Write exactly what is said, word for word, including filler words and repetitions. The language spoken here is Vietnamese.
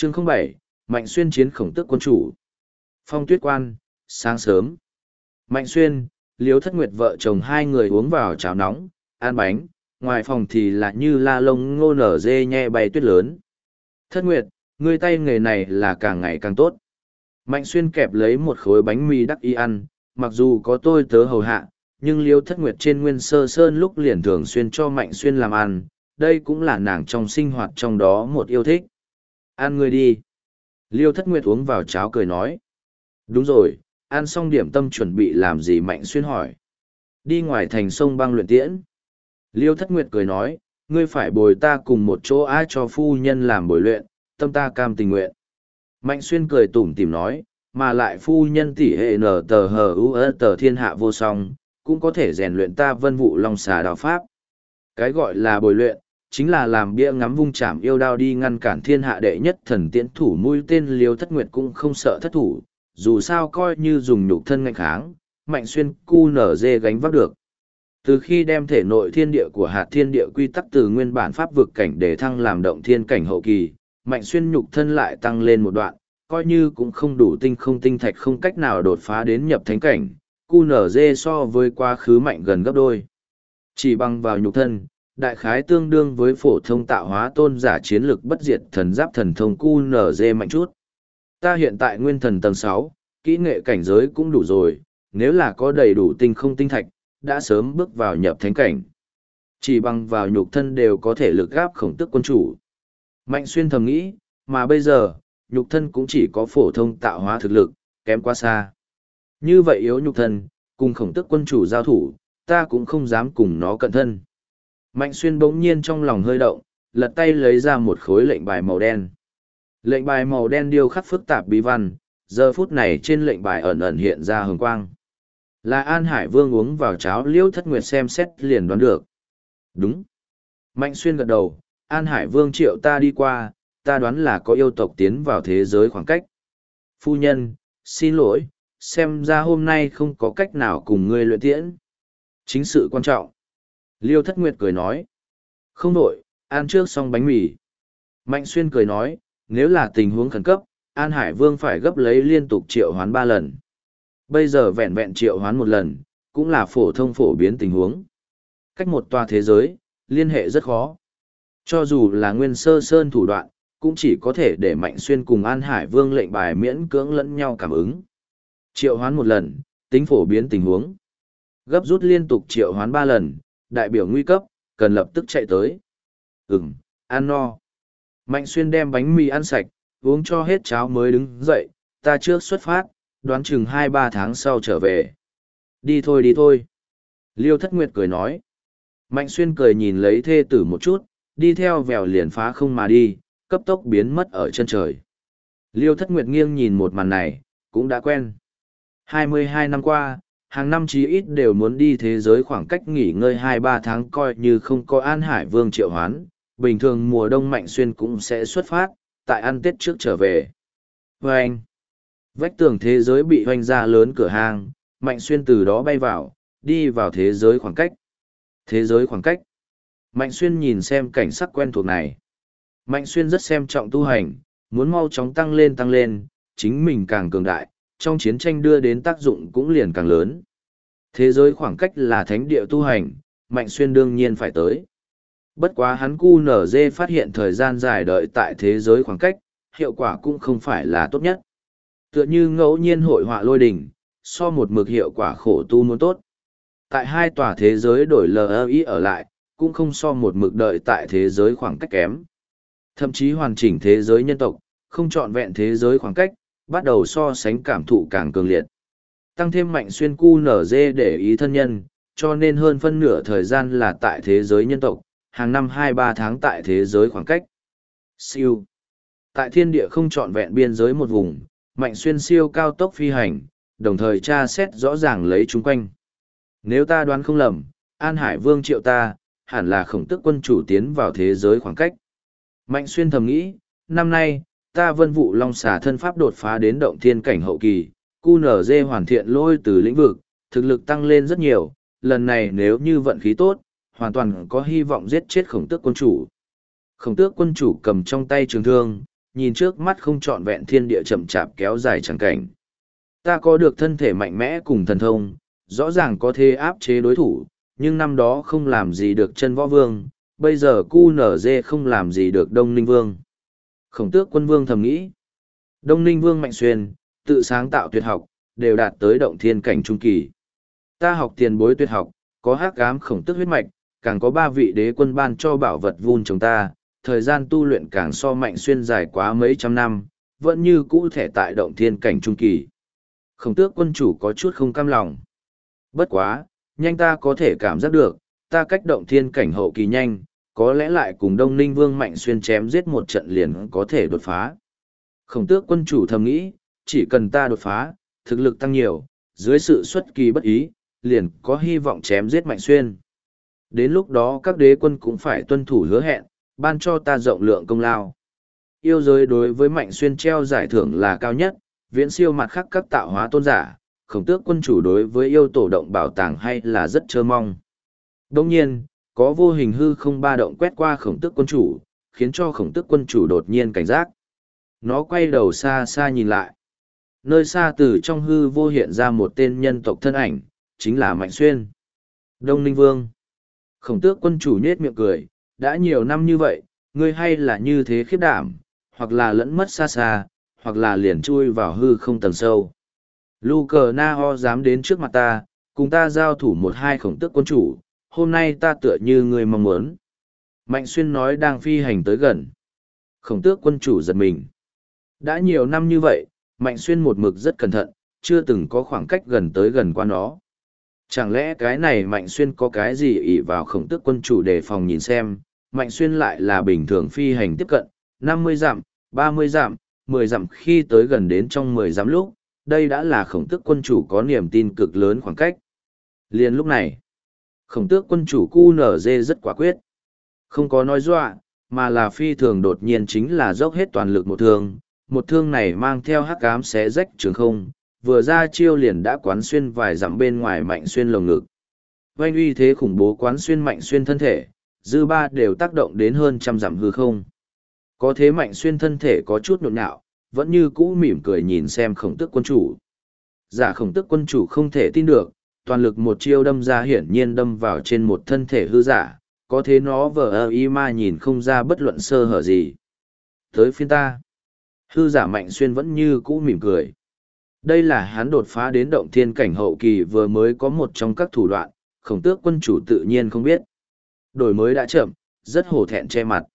Chương không bảy, Mạnh Xuyên chiến khổng tước quân chủ. Phong tuyết quan, sáng sớm. Mạnh Xuyên, Liếu Thất Nguyệt vợ chồng hai người uống vào cháo nóng, ăn bánh, ngoài phòng thì là như la lông ngô nở dê nhe bay tuyết lớn. Thất Nguyệt, ngươi tay nghề này là càng ngày càng tốt. Mạnh Xuyên kẹp lấy một khối bánh mì đắc y ăn, mặc dù có tôi tớ hầu hạ, nhưng Liêu Thất Nguyệt trên Nguyên Sơ Sơn lúc liền thường xuyên cho Mạnh Xuyên làm ăn, đây cũng là nàng trong sinh hoạt trong đó một yêu thích. Ăn ngươi đi. Liêu Thất Nguyệt uống vào cháo cười nói. Đúng rồi, ăn xong điểm tâm chuẩn bị làm gì? Mạnh Xuyên hỏi. Đi ngoài thành sông băng luyện tiễn. Liêu Thất Nguyệt cười nói, ngươi phải bồi ta cùng một chỗ ai cho phu nhân làm bồi luyện, tâm ta cam tình nguyện. Mạnh Xuyên cười tủm tỉm nói, mà lại phu nhân tỷ hệ nở tờ hờ u ơ tờ thiên hạ vô song, cũng có thể rèn luyện ta vân vụ long xà đào pháp. Cái gọi là bồi luyện, chính là làm bia ngắm vung chạm yêu đao đi ngăn cản thiên hạ đệ nhất thần tiễn thủ mũi tên. Liêu Thất Nguyệt cũng không sợ thất thủ, dù sao coi như dùng nhục thân ngạnh kháng, Mạnh Xuyên cu nở dê gánh vác được. Từ khi đem thể nội thiên địa của hạt thiên địa quy tắc từ nguyên bản pháp vực cảnh để thăng làm động thiên cảnh hậu kỳ, Mạnh Xuyên nhục thân lại tăng lên một đoạn, coi như cũng không đủ tinh không tinh thạch không cách nào đột phá đến nhập thánh cảnh, cu nở dê so với quá khứ mạnh gần gấp đôi. Chỉ bằng vào nhục thân, đại khái tương đương với phổ thông tạo hóa tôn giả chiến lực bất diệt thần giáp thần thông cu nở dê mạnh chút. Ta hiện tại nguyên thần tầng sáu, kỹ nghệ cảnh giới cũng đủ rồi, nếu là có đầy đủ tinh không tinh thạch, đã sớm bước vào nhập thánh cảnh. Chỉ bằng vào nhục thân đều có thể lực gáp khổng tước quân chủ. Mạnh Xuyên thầm nghĩ, mà bây giờ, nhục thân cũng chỉ có phổ thông tạo hóa thực lực, kém quá xa. Như vậy yếu nhục thân, cùng khổng tước quân chủ giao thủ, ta cũng không dám cùng nó cận thân. Mạnh Xuyên bỗng nhiên trong lòng hơi động, lật tay lấy ra một khối lệnh bài màu đen. Lệnh bài màu đen điêu khắc phức tạp bí văn, giờ phút này trên lệnh bài ẩn ẩn hiện ra hồng quang. Là An Hải Vương uống vào cháo. Liêu Thất Nguyệt xem xét liền đoán được. Đúng. Mạnh Xuyên gật đầu, An Hải Vương triệu ta đi qua, ta đoán là có yêu tộc tiến vào thế giới khoảng cách. Phu nhân, xin lỗi, xem ra hôm nay không có cách nào cùng ngươi luyện tiễn. Chính sự quan trọng. Liêu Thất Nguyệt cười nói. Không đổi, ăn trước xong bánh mì. Mạnh Xuyên cười nói, nếu là tình huống khẩn cấp, An Hải Vương phải gấp lấy liên tục triệu hoán ba lần. Bây giờ vẹn vẹn triệu hoán một lần, cũng là phổ thông phổ biến tình huống. Cách một tòa thế giới, liên hệ rất khó. Cho dù là Nguyên Sơ Sơn thủ đoạn, cũng chỉ có thể để Mạnh Xuyên cùng An Hải Vương lệnh bài miễn cưỡng lẫn nhau cảm ứng. Triệu hoán một lần, tính phổ biến tình huống. Gấp rút liên tục triệu hoán ba lần, đại biểu nguy cấp, cần lập tức chạy tới. Ừm, ăn no. Mạnh Xuyên đem bánh mì ăn sạch, uống cho hết cháo mới đứng dậy, ta trước xuất phát, đoán chừng hai ba tháng sau trở về. Đi thôi đi thôi. Liêu Thất Nguyệt cười nói. Mạnh Xuyên cười nhìn lấy thê tử một chút, đi theo vèo liền phá không mà đi, cấp tốc biến mất ở chân trời. Liêu Thất Nguyệt nghiêng nhìn một màn này, cũng đã quen. hai mươi hai năm qua, hàng năm chí ít đều muốn đi thế giới khoảng cách nghỉ ngơi hai ba tháng coi như không có An Hải Vương triệu hoán. Bình thường mùa đông Mạnh Xuyên cũng sẽ xuất phát, tại ăn Tết trước trở về. Và anh, vách tường thế giới bị hoành ra lớn cửa hàng, Mạnh Xuyên từ đó bay vào, đi vào thế giới khoảng cách. Thế giới khoảng cách. Mạnh Xuyên nhìn xem cảnh sắc quen thuộc này. Mạnh Xuyên rất xem trọng tu hành, muốn mau chóng tăng lên tăng lên, chính mình càng cường đại, trong chiến tranh đưa đến tác dụng cũng liền càng lớn. Thế giới khoảng cách là thánh địa tu hành, Mạnh Xuyên đương nhiên phải tới. Bất quá hắn cu nở dê phát hiện thời gian dài đợi tại thế giới khoảng cách, hiệu quả cũng không phải là tốt nhất. Tựa như ngẫu nhiên hội họa lôi đỉnh, so một mực hiệu quả khổ tu muốn tốt. Tại hai tòa thế giới đổi lờ ý ở lại, cũng không so một mực đợi tại thế giới khoảng cách kém. Thậm chí hoàn chỉnh thế giới nhân tộc, không trọn vẹn thế giới khoảng cách, bắt đầu so sánh cảm thụ càng cường liệt. Tăng thêm Mạnh Xuyên cu nở dê để ý thân nhân, cho nên hơn phân nửa thời gian là tại thế giới nhân tộc, hàng năm hai ba tháng tại thế giới khoảng cách. Siêu. Tại thiên địa không trọn vẹn biên giới một vùng, Mạnh Xuyên siêu cao tốc phi hành, đồng thời tra xét rõ ràng lấy chúng quanh. Nếu ta đoán không lầm, An Hải Vương triệu ta, hẳn là khổng tước quân chủ tiến vào thế giới khoảng cách. Mạnh Xuyên thầm nghĩ, năm nay, ta vân vụ long xà thân pháp đột phá đến động thiên cảnh hậu kỳ, cu nở dê hoàn thiện lôi từ lĩnh vực, thực lực tăng lên rất nhiều, lần này nếu như vận khí tốt, hoàn toàn có hy vọng giết chết khổng tước quân chủ. Khổng tước quân chủ cầm trong tay trường thương, nhìn trước mắt không trọn vẹn thiên địa chậm chạp kéo dài chẳng cảnh. Ta có được thân thể mạnh mẽ cùng thần thông, rõ ràng có thể áp chế đối thủ, nhưng năm đó không làm gì được chân võ vương, bây giờ cu nở dê không làm gì được Đông Ninh Vương. Khổng Tước Quân Vương thầm nghĩ. Đông Ninh Vương Mạnh Xuyên, tự sáng tạo tuyệt học, đều đạt tới động thiên cảnh trung kỳ. Ta học tiền bối tuyệt học, có hắc ám khổng tước huyết mạch, càng có ba vị đế quân ban cho bảo vật vun trồng ta, thời gian tu luyện càng so Mạnh Xuyên dài quá mấy trăm năm, vẫn như cũ thể tại động thiên cảnh trung kỳ. Khổng Tước Quân chủ có chút không cam lòng. Bất quá, nhanh ta có thể cảm giác được, ta cách động thiên cảnh hậu kỳ nhanh, có lẽ lại cùng Đông Ninh Vương Mạnh Xuyên chém giết một trận liền có thể đột phá. Khổng Tước Quân chủ thầm nghĩ, chỉ cần ta đột phá, thực lực tăng nhiều, dưới sự xuất kỳ bất ý, liền có hy vọng chém giết Mạnh Xuyên. Đến lúc đó các đế quân cũng phải tuân thủ hứa hẹn, ban cho ta rộng lượng công lao. Yêu giới đối với Mạnh Xuyên treo giải thưởng là cao nhất, viễn siêu mặt khác các tạo hóa tôn giả, Khổng Tước Quân chủ đối với yêu tổ động bảo tàng hay là rất chơ mong. Đồng nhiên, có vô hình hư không ba động quét qua Khổng Tước Quân chủ, khiến cho Khổng Tước Quân chủ đột nhiên cảnh giác. Nó quay đầu xa xa nhìn lại. Nơi xa từ trong hư vô hiện ra một tên nhân tộc thân ảnh, chính là Mạnh Xuyên. Đông Ninh Vương. Khổng Tước Quân chủ nhết miệng cười, đã nhiều năm như vậy, ngươi hay là như thế khiếp đảm, hoặc là lẫn mất xa xa, hoặc là liền chui vào hư không tầng sâu. Lu cờ na ho dám đến trước mặt ta, cùng ta giao thủ một hai Khổng Tước Quân chủ, hôm nay ta tựa như ngươi mong muốn. Mạnh Xuyên nói đang phi hành tới gần. Khổng Tước Quân chủ giật mình. Đã nhiều năm như vậy, Mạnh Xuyên một mực rất cẩn thận, chưa từng có khoảng cách gần tới gần qua nó. Chẳng lẽ cái này Mạnh Xuyên có cái gì ỷ vào Khổng Tước Quân chủ đề phòng nhìn xem, Mạnh Xuyên lại là bình thường phi hành tiếp cận, năm mươi dặm, ba mươi dặm, mười dặm khi tới gần đến trong mười dặm lúc, đây đã là Khổng Tước Quân chủ có niềm tin cực lớn khoảng cách. Liền lúc này, Khổng Tước Quân chủ cu nở dê rất quả quyết. Không có nói dọa, mà là phi thường đột nhiên chính là dốc hết toàn lực một thương, một thương này mang theo hắc ám xé rách trường không, vừa ra chiêu liền đã quán xuyên vài dặm bên ngoài Mạnh Xuyên lồng ngực. Oanh uy thế khủng bố quán xuyên Mạnh Xuyên thân thể, dư ba đều tác động đến hơn trăm dặm hư không. Có thế Mạnh Xuyên thân thể có chút nhộn nhạo, vẫn như cũ mỉm cười nhìn xem Khổng Tước Quân chủ. Giả Khổng Tước Quân chủ không thể tin được, toàn lực một chiêu đâm ra hiển nhiên đâm vào trên một thân thể hư giả, có thế nó vờ ơ y ma nhìn không ra bất luận sơ hở gì. Tới phiên ta. Hư giả Mạnh Xuyên vẫn như cũ mỉm cười. Đây là hắn đột phá đến động thiên cảnh hậu kỳ vừa mới có một trong các thủ đoạn, Khổng Tước Quân chủ tự nhiên không biết. Đổi mới đã chậm, rất hổ thẹn che mặt.